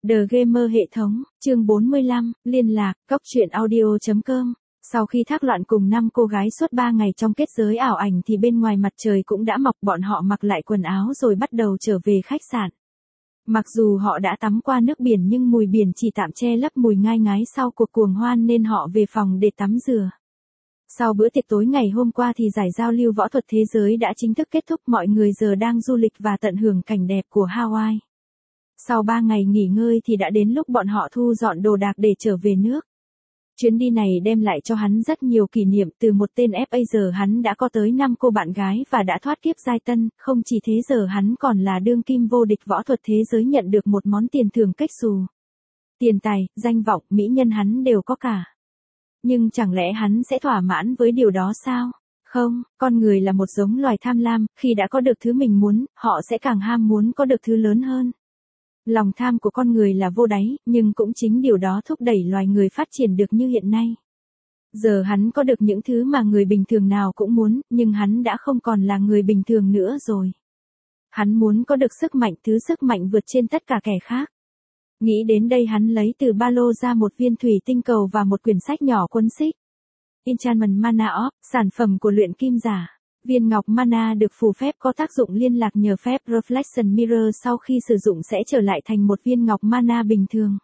The Gamer hệ thống, chương 45, liên lạc, cóc truyện audio.com. Sau khi thác loạn cùng 5 cô gái suốt 3 ngày trong kết giới ảo ảnh thì bên ngoài mặt trời cũng đã mọc, bọn họ mặc lại quần áo rồi bắt đầu trở về khách sạn. Mặc dù họ đã tắm qua nước biển nhưng mùi biển chỉ tạm che lấp mùi ngai ngái sau cuộc cuồng hoan nên họ về phòng để tắm rửa. Sau bữa tiệc tối ngày hôm qua thì giải giao lưu võ thuật thế giới đã chính thức kết thúc, mọi người giờ đang du lịch và tận hưởng cảnh đẹp của Hawaii. Sau 3 ngày nghỉ ngơi thì đã đến lúc bọn họ thu dọn đồ đạc để trở về nước. Chuyến đi này đem lại cho hắn rất nhiều kỷ niệm, từ một tên FA giờ hắn đã có tới 5 cô bạn gái và đã thoát kiếp giai tân, không chỉ thế giờ hắn còn là đương kim vô địch võ thuật thế giới nhận được một món tiền thưởng cách xù. Tiền tài, danh vọng, mỹ nhân hắn đều có cả. Nhưng chẳng lẽ hắn sẽ thỏa mãn với điều đó sao? Không, con người là một giống loài tham lam, khi đã có được thứ mình muốn, họ sẽ càng ham muốn có được thứ lớn hơn. Lòng tham của con người là vô đáy, nhưng cũng chính điều đó thúc đẩy loài người phát triển được như hiện nay. Giờ hắn có được những thứ mà người bình thường nào cũng muốn, nhưng hắn đã không còn là người bình thường nữa rồi. Hắn muốn có được sức mạnh, thứ sức mạnh vượt trên tất cả kẻ khác. Nghĩ đến đây hắn lấy từ ba lô ra một viên thủy tinh cầu và một quyển sách nhỏ cuốn xích. Enchantment Mana Orb, sản phẩm của luyện kim giả. Viên ngọc mana được phù phép có tác dụng liên lạc nhờ phép Reflection Mirror, sau khi sử dụng sẽ trở lại thành một viên ngọc mana bình thường.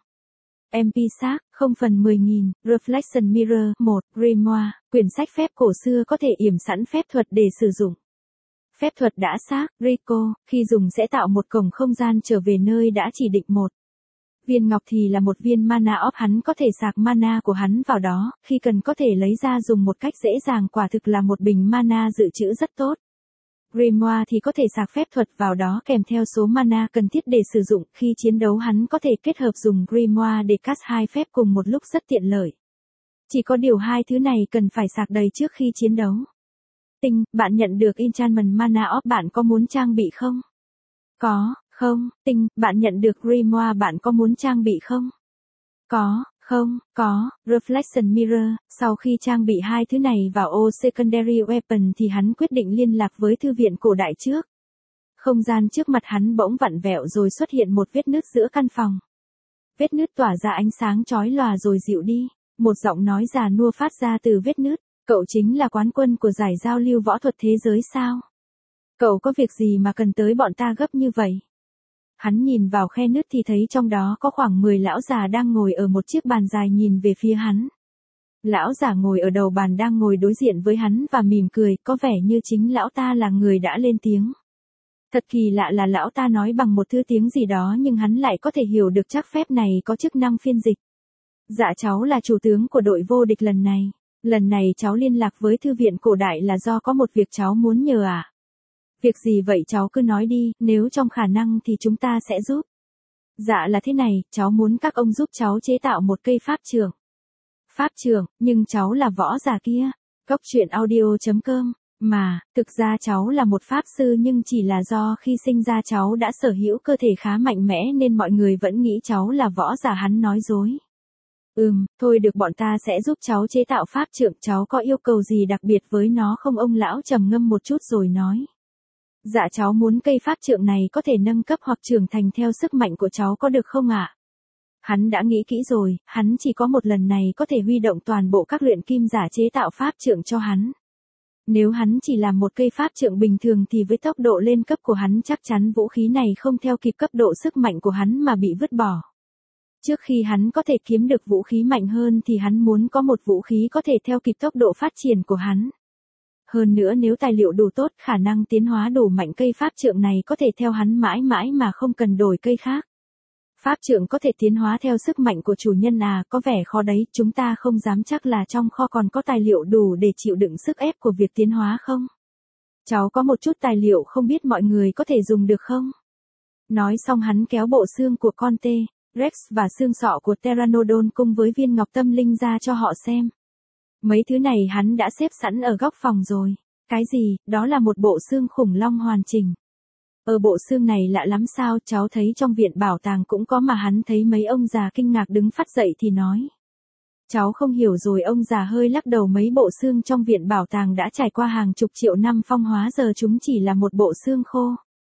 MP xác, 0/10.000, Reflection Mirror, 1, Grimoire, quyển sách phép cổ xưa có thể yểm sẵn phép thuật để sử dụng. Phép thuật đã xác, Rico, khi dùng sẽ tạo một cổng không gian trở về nơi đã chỉ định một. Viên ngọc thì là một viên mana orb, hắn có thể sạc mana của hắn vào đó, khi cần có thể lấy ra dùng một cách dễ dàng, quả thực là một bình mana dự trữ rất tốt. Grimoire thì có thể sạc phép thuật vào đó kèm theo số mana cần thiết để sử dụng, khi chiến đấu hắn có thể kết hợp dùng Grimoire để cast 2 phép cùng một lúc rất tiện lợi. Chỉ có điều hai thứ này cần phải sạc đầy trước khi chiến đấu. Tinh, bạn nhận được Enchantment Mana Orb, bạn có muốn trang bị không? Có. Không. Tinh, bạn nhận được Grimoire, bạn có muốn trang bị không? Có. Không. Có. Reflection Mirror, sau khi trang bị hai thứ này vào ô Secondary Weapon thì hắn quyết định liên lạc với thư viện cổ đại trước. Không gian trước mặt hắn bỗng vặn vẹo rồi xuất hiện một vết nứt giữa căn phòng. Vết nứt tỏa ra ánh sáng chói lòa rồi dịu đi. Một giọng nói già nua phát ra từ vết nứt. Cậu chính là quán quân của giải giao lưu võ thuật thế giới sao? Cậu có việc gì mà cần tới bọn ta gấp như vậy? Hắn nhìn vào khe nứt thì thấy trong đó có khoảng 10 lão già đang ngồi ở một chiếc bàn dài nhìn về phía hắn. Lão già ngồi ở đầu bàn đang ngồi đối diện với hắn và mỉm cười, có vẻ như chính lão ta là người đã lên tiếng. Thật kỳ lạ là lão ta nói bằng một thứ tiếng gì đó nhưng hắn lại có thể hiểu được, chắc phép này có chức năng phiên dịch. Dạ, cháu là chủ tướng của đội vô địch lần này. Lần này cháu liên lạc với thư viện cổ đại là do có một việc cháu muốn nhờ ạ. Việc gì vậy cháu cứ nói đi, nếu trong khả năng thì chúng ta sẽ giúp. Dạ là thế này, cháu muốn các ông giúp cháu chế tạo một cây pháp trượng. Pháp trượng, nhưng cháu là võ giả kia. Cóc truyện audio.com. Mà, thực ra cháu là một pháp sư nhưng chỉ là do khi sinh ra cháu đã sở hữu cơ thể khá mạnh mẽ nên mọi người vẫn nghĩ cháu là võ giả, hắn nói dối. Thôi được, bọn ta sẽ giúp cháu chế tạo pháp trượng, cháu có yêu cầu gì đặc biệt với nó không? Ông lão trầm ngâm một chút rồi nói. Dạ, cháu muốn cây pháp trượng này có thể nâng cấp hoặc trưởng thành theo sức mạnh của cháu, có được không ạ? Hắn đã nghĩ kỹ rồi, hắn chỉ có một lần này có thể huy động toàn bộ các luyện kim giả chế tạo pháp trượng cho hắn. Nếu hắn chỉ làm một cây pháp trượng bình thường thì với tốc độ lên cấp của hắn chắc chắn vũ khí này không theo kịp cấp độ sức mạnh của hắn mà bị vứt bỏ. Trước khi hắn có thể kiếm được vũ khí mạnh hơn thì hắn muốn có một vũ khí có thể theo kịp tốc độ phát triển của hắn. Hơn nữa nếu tài liệu đủ tốt, khả năng tiến hóa đủ mạnh, cây pháp trượng này có thể theo hắn mãi mãi mà không cần đổi cây khác. Pháp trượng có thể tiến hóa theo sức mạnh của chủ nhân à? Có vẻ khó đấy, chúng ta không dám chắc là trong kho còn có tài liệu đủ để chịu đựng sức ép của việc tiến hóa không? Cháu có một chút tài liệu, không biết mọi người có thể dùng được không? Nói xong hắn kéo bộ xương của con tê Rex và xương sọ của Pteranodon cùng với viên ngọc tâm linh ra cho họ xem. Mấy thứ này hắn đã xếp sẵn ở góc phòng rồi. Cái gì? Đó là một bộ xương khủng long hoàn chỉnh. Bộ xương này lạ lắm sao? Cháu thấy trong viện bảo tàng cũng có mà. Hắn thấy mấy ông già kinh ngạc đứng phắt dậy thì nói. Cháu không hiểu rồi. Ông già hơi lắc đầu. Mấy bộ xương trong viện bảo tàng đã trải qua hàng chục triệu năm phong hóa, giờ chúng chỉ là một bộ xương khô.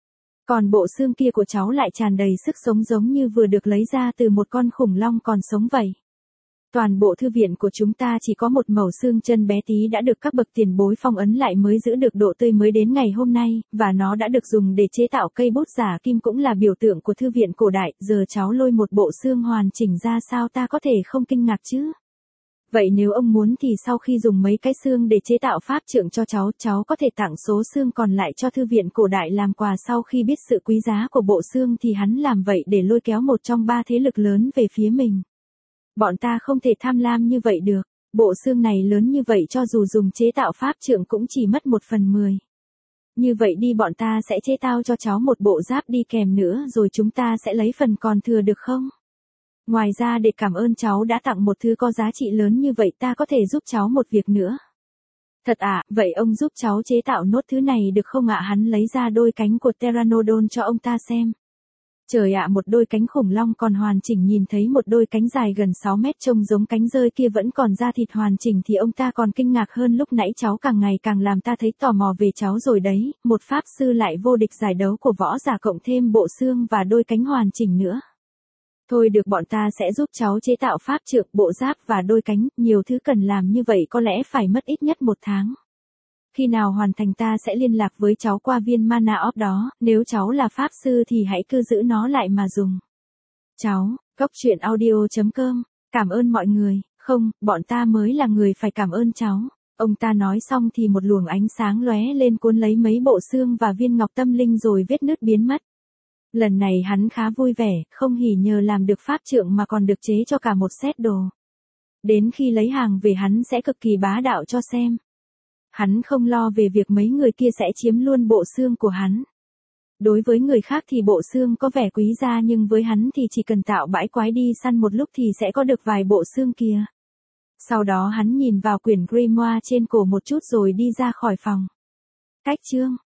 Còn bộ xương kia của cháu lại tràn đầy sức sống giống như vừa được lấy ra từ một con khủng long còn sống vậy. Toàn bộ thư viện của chúng ta chỉ có một mẩu xương chân bé tí đã được các bậc tiền bối phong ấn lại mới giữ được độ tươi mới đến ngày hôm nay, và nó đã được dùng để chế tạo cây bút giả kim cũng là biểu tượng của thư viện cổ đại. Giờ cháu lôi một bộ xương hoàn chỉnh ra sao ta có thể không kinh ngạc chứ? Vậy nếu ông muốn thì sau khi dùng mấy cái xương để chế tạo pháp trượng cho cháu có thể tặng số xương còn lại cho thư viện cổ đại làm quà. Sau khi biết sự quý giá của bộ xương thì hắn làm vậy để lôi kéo một trong ba thế lực lớn về phía mình. Bọn ta không thể tham lam như vậy được, bộ xương này lớn như vậy cho dù dùng chế tạo pháp trượng cũng chỉ mất 1/10. Như vậy đi bọn ta sẽ chế tạo cho cháu một bộ giáp đi kèm nữa rồi chúng ta sẽ lấy phần còn thừa được không? Ngoài ra để cảm ơn cháu đã tặng một thứ có giá trị lớn như vậy ta có thể giúp cháu một việc nữa. Thật ạ, vậy ông giúp cháu chế tạo nốt thứ này được không ạ? Hắn lấy ra đôi cánh của Pteranodon cho ông ta xem. Trời ạ, một đôi cánh khủng long còn hoàn chỉnh, nhìn thấy một đôi cánh dài gần 6 mét trông giống cánh rơi kia vẫn còn da thịt hoàn chỉnh thì ông ta còn kinh ngạc hơn lúc nãy. Cháu càng ngày càng làm ta thấy tò mò về cháu rồi đấy, một pháp sư lại vô địch giải đấu của võ giả cộng thêm bộ xương và đôi cánh hoàn chỉnh nữa. Thôi được, bọn ta sẽ giúp cháu chế tạo pháp trượng, bộ giáp và đôi cánh, nhiều thứ cần làm như vậy có lẽ phải mất ít nhất 1 tháng. Khi nào hoàn thành ta sẽ liên lạc với cháu qua viên mana orb đó, nếu cháu là pháp sư thì hãy cứ giữ nó lại mà dùng. Cháu, goctruyện.audio.com, cảm ơn mọi người, không, bọn ta mới là người phải cảm ơn cháu. Ông ta nói xong thì một luồng ánh sáng lóe lên cuốn lấy mấy bộ xương và viên ngọc tâm linh rồi vết nứt biến mất. Lần này hắn khá vui vẻ, không hỉ nhờ làm được pháp trượng mà còn được chế cho cả một set đồ. Đến khi lấy hàng về hắn sẽ cực kỳ bá đạo cho xem. Hắn không lo về việc mấy người kia sẽ chiếm luôn bộ xương của hắn. Đối với người khác thì bộ xương có vẻ quý giá nhưng với hắn thì chỉ cần tạo bãi quái đi săn một lúc thì sẽ có được vài bộ xương kia. Sau đó hắn nhìn vào quyển grimoire trên cổ một chút rồi đi ra khỏi phòng. Cách chương